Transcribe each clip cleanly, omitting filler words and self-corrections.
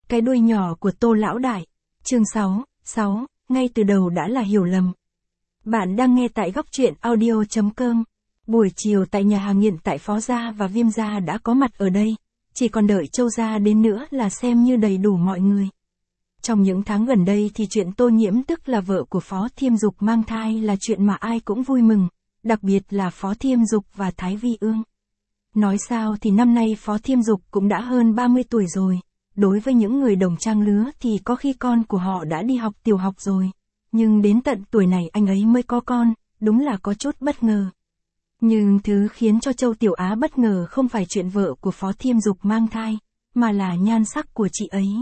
Cái đuôi nhỏ của Tô lão đại. Chương 6, ngay từ đầu đã là hiểu lầm. Bạn đang nghe tại góc truyện audio.com. Buổi chiều tại nhà hàng nghiện tại Phó Gia và Viêm Gia đã có mặt ở đây, chỉ còn đợi Châu Gia đến nữa là xem như đầy đủ mọi người. Trong những tháng gần đây thì chuyện Tô Nhiễm tức là vợ của Phó Thiêm Dục mang thai là chuyện mà ai cũng vui mừng, đặc biệt là Phó Thiêm Dục và Thái Vi Ương. Nói sao thì năm nay Phó Thiêm Dục cũng đã hơn 30 tuổi rồi, đối với những người đồng trang lứa thì có khi con của họ đã đi học tiểu học rồi, nhưng đến tận tuổi này anh ấy mới có con, đúng là có chút bất ngờ. Nhưng thứ khiến cho Châu Tiểu Á bất ngờ không phải chuyện vợ của Phó Thiêm Dục mang thai, mà là nhan sắc của chị ấy.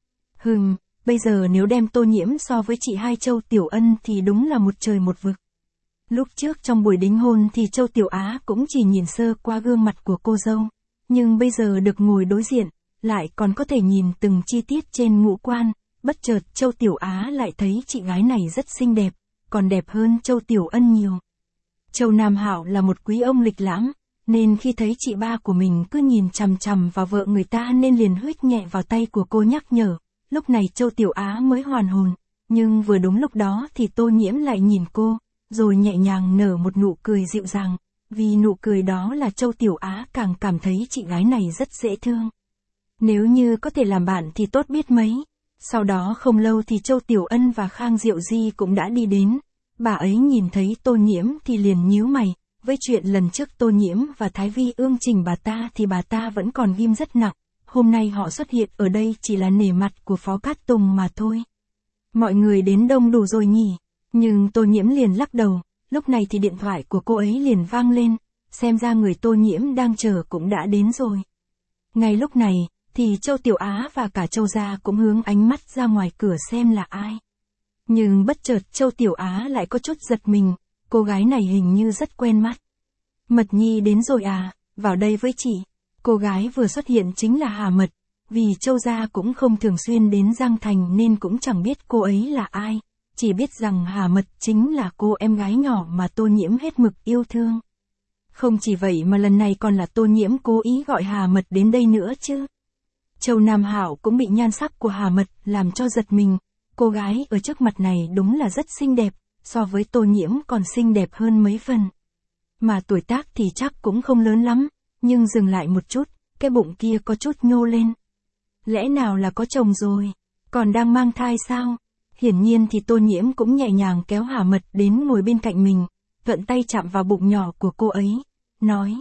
Bây giờ nếu đem Tô Nhiễm so với chị hai Châu Tiểu Ân thì đúng là một trời một vực. Lúc trước trong buổi đính hôn thì Châu Tiểu Á cũng chỉ nhìn sơ qua gương mặt của cô dâu, nhưng bây giờ được ngồi đối diện, lại còn có thể nhìn từng chi tiết trên ngũ quan, bất chợt Châu Tiểu Á lại thấy chị gái này rất xinh đẹp, còn đẹp hơn Châu Tiểu Ân nhiều. Châu Nam Hạo là một quý ông lịch lãm, nên khi thấy chị ba của mình cứ nhìn chằm chằm vào vợ người ta nên liền huých nhẹ vào tay của cô nhắc nhở. Lúc này Châu Tiểu Á mới hoàn hồn, nhưng vừa đúng lúc đó thì Tô Nhiễm lại nhìn cô, rồi nhẹ nhàng nở một nụ cười dịu dàng, vì nụ cười đó là Châu Tiểu Á càng cảm thấy chị gái này rất dễ thương. Nếu như có thể làm bạn thì tốt biết mấy. Sau đó không lâu thì Châu Tiểu Ân và Khang Diệu Di cũng đã đi đến. Bà ấy nhìn thấy Tô Nhiễm thì liền nhíu mày, với chuyện lần trước Tô Nhiễm và Thái Vi Ương chỉnh bà ta thì bà ta vẫn còn ghim rất nặng. Hôm nay họ xuất hiện ở đây chỉ là nể mặt của Phó Cát Tùng mà thôi. Mọi người đến đông đủ rồi nhỉ? Nhưng Tô Nhiễm liền lắc đầu, lúc này thì điện thoại của cô ấy liền vang lên, xem ra người Tô Nhiễm đang chờ cũng đã đến rồi. Ngay lúc này, thì Châu Tiểu Á và cả Châu Gia cũng hướng ánh mắt ra ngoài cửa xem là ai. Nhưng bất chợt Châu Tiểu Á lại có chút giật mình, cô gái này hình như rất quen mắt. Mật Nhi đến rồi à, vào đây với chị. Cô gái vừa xuất hiện chính là Hà Mật, vì Châu Gia cũng không thường xuyên đến Giang Thành nên cũng chẳng biết cô ấy là ai, chỉ biết rằng Hà Mật chính là cô em gái nhỏ mà Tô Nhiễm hết mực yêu thương. Không chỉ vậy mà lần này còn là Tô Nhiễm cố ý gọi Hà Mật đến đây nữa chứ. Châu Nam Hạo cũng bị nhan sắc của Hà Mật làm cho giật mình, cô gái ở trước mặt này đúng là rất xinh đẹp, so với Tô Nhiễm còn xinh đẹp hơn mấy phần. Mà tuổi tác thì chắc cũng không lớn lắm, nhưng dừng lại một chút, cái bụng kia có chút nhô lên. Lẽ nào là có chồng rồi, còn đang mang thai sao? Hiển nhiên thì Tô Nhiễm cũng nhẹ nhàng kéo Hà Mật đến ngồi bên cạnh mình, thuận tay chạm vào bụng nhỏ của cô ấy, nói.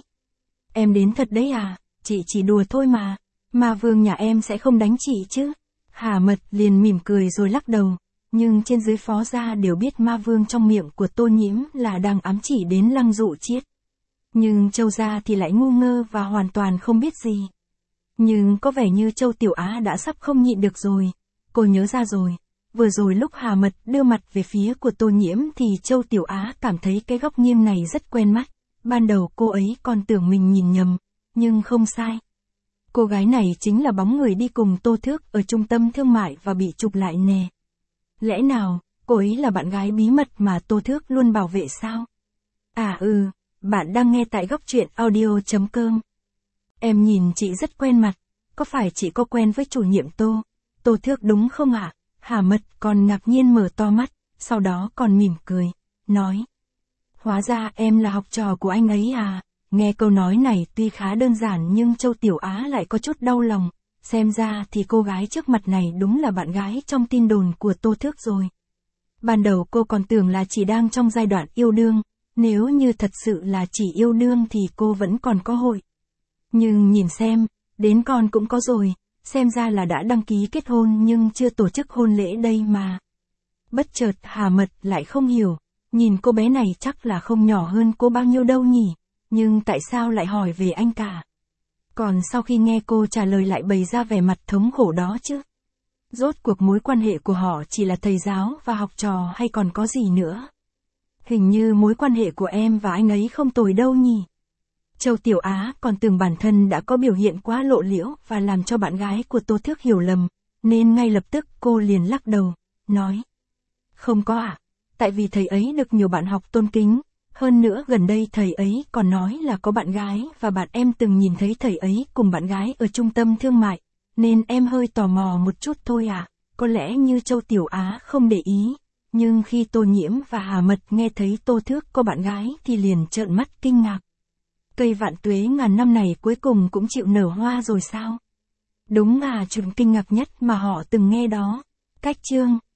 Em đến thật đấy à, chị chỉ đùa thôi mà. Ma Vương nhà em sẽ không đánh chị chứ? Hà Mật liền mỉm cười rồi lắc đầu, nhưng trên dưới Phó Gia đều biết Ma Vương trong miệng của Tô Nhiễm là đang ám chỉ đến Lăng Dụ Chiết. Nhưng Châu Gia thì lại ngu ngơ và hoàn toàn không biết gì. Nhưng có vẻ như Châu Tiểu Á đã sắp không nhịn được rồi, cô nhớ ra rồi. Vừa rồi lúc Hà Mật đưa mặt về phía của Tô Nhiễm thì Châu Tiểu Á cảm thấy cái góc nghiêng này rất quen mắt, ban đầu cô ấy còn tưởng mình nhìn nhầm, nhưng không sai. Cô gái này chính là bóng người đi cùng Tô Thước ở trung tâm thương mại và bị chụp lại nè. Lẽ nào, cô ấy là bạn gái bí mật mà Tô Thước luôn bảo vệ sao? Bạn đang nghe tại góc truyện audio.com. Em nhìn chị rất quen mặt, có phải chị có quen với chủ nhiệm Tô Thước đúng không ạ? Hà Mật còn ngạc nhiên mở to mắt, sau đó còn mỉm cười, nói. Hóa ra em là học trò của anh ấy à? Nghe câu nói này tuy khá đơn giản nhưng Châu Tiểu Á lại có chút đau lòng, xem ra thì cô gái trước mặt này đúng là bạn gái trong tin đồn của Tô Thước rồi. Ban đầu cô còn tưởng là chỉ đang trong giai đoạn yêu đương, nếu như thật sự là chỉ yêu đương thì cô vẫn còn có hội. Nhưng nhìn xem, đến con cũng có rồi, xem ra là đã đăng ký kết hôn nhưng chưa tổ chức hôn lễ đây mà. Bất chợt Hà Mật lại không hiểu, nhìn cô bé này chắc là không nhỏ hơn cô bao nhiêu đâu nhỉ. Nhưng tại sao lại hỏi về anh cả? Còn sau khi nghe cô trả lời lại bày ra vẻ mặt thống khổ đó chứ? Rốt cuộc mối quan hệ của họ chỉ là thầy giáo và học trò hay còn có gì nữa? Hình như mối quan hệ của em và anh ấy không tồi đâu nhỉ? Châu Tiểu Á còn tưởng bản thân đã có biểu hiện quá lộ liễu và làm cho bạn gái của Tô Thước hiểu lầm, nên ngay lập tức cô liền lắc đầu, nói. Không có ạ, tại vì thầy ấy được nhiều bạn học tôn kính. Hơn nữa gần đây thầy ấy còn nói là có bạn gái và bạn em từng nhìn thấy thầy ấy cùng bạn gái ở trung tâm thương mại, nên em hơi tò mò một chút thôi ạ. Có lẽ như Châu Tiểu Á không để ý, nhưng khi Tô Nhiễm và Hà Mật nghe thấy Tô Thước có bạn gái thì liền trợn mắt kinh ngạc. Cây vạn tuế ngàn năm này cuối cùng cũng chịu nở hoa rồi sao? Đúng là chuyện kinh ngạc nhất mà họ từng nghe đó. Cách chương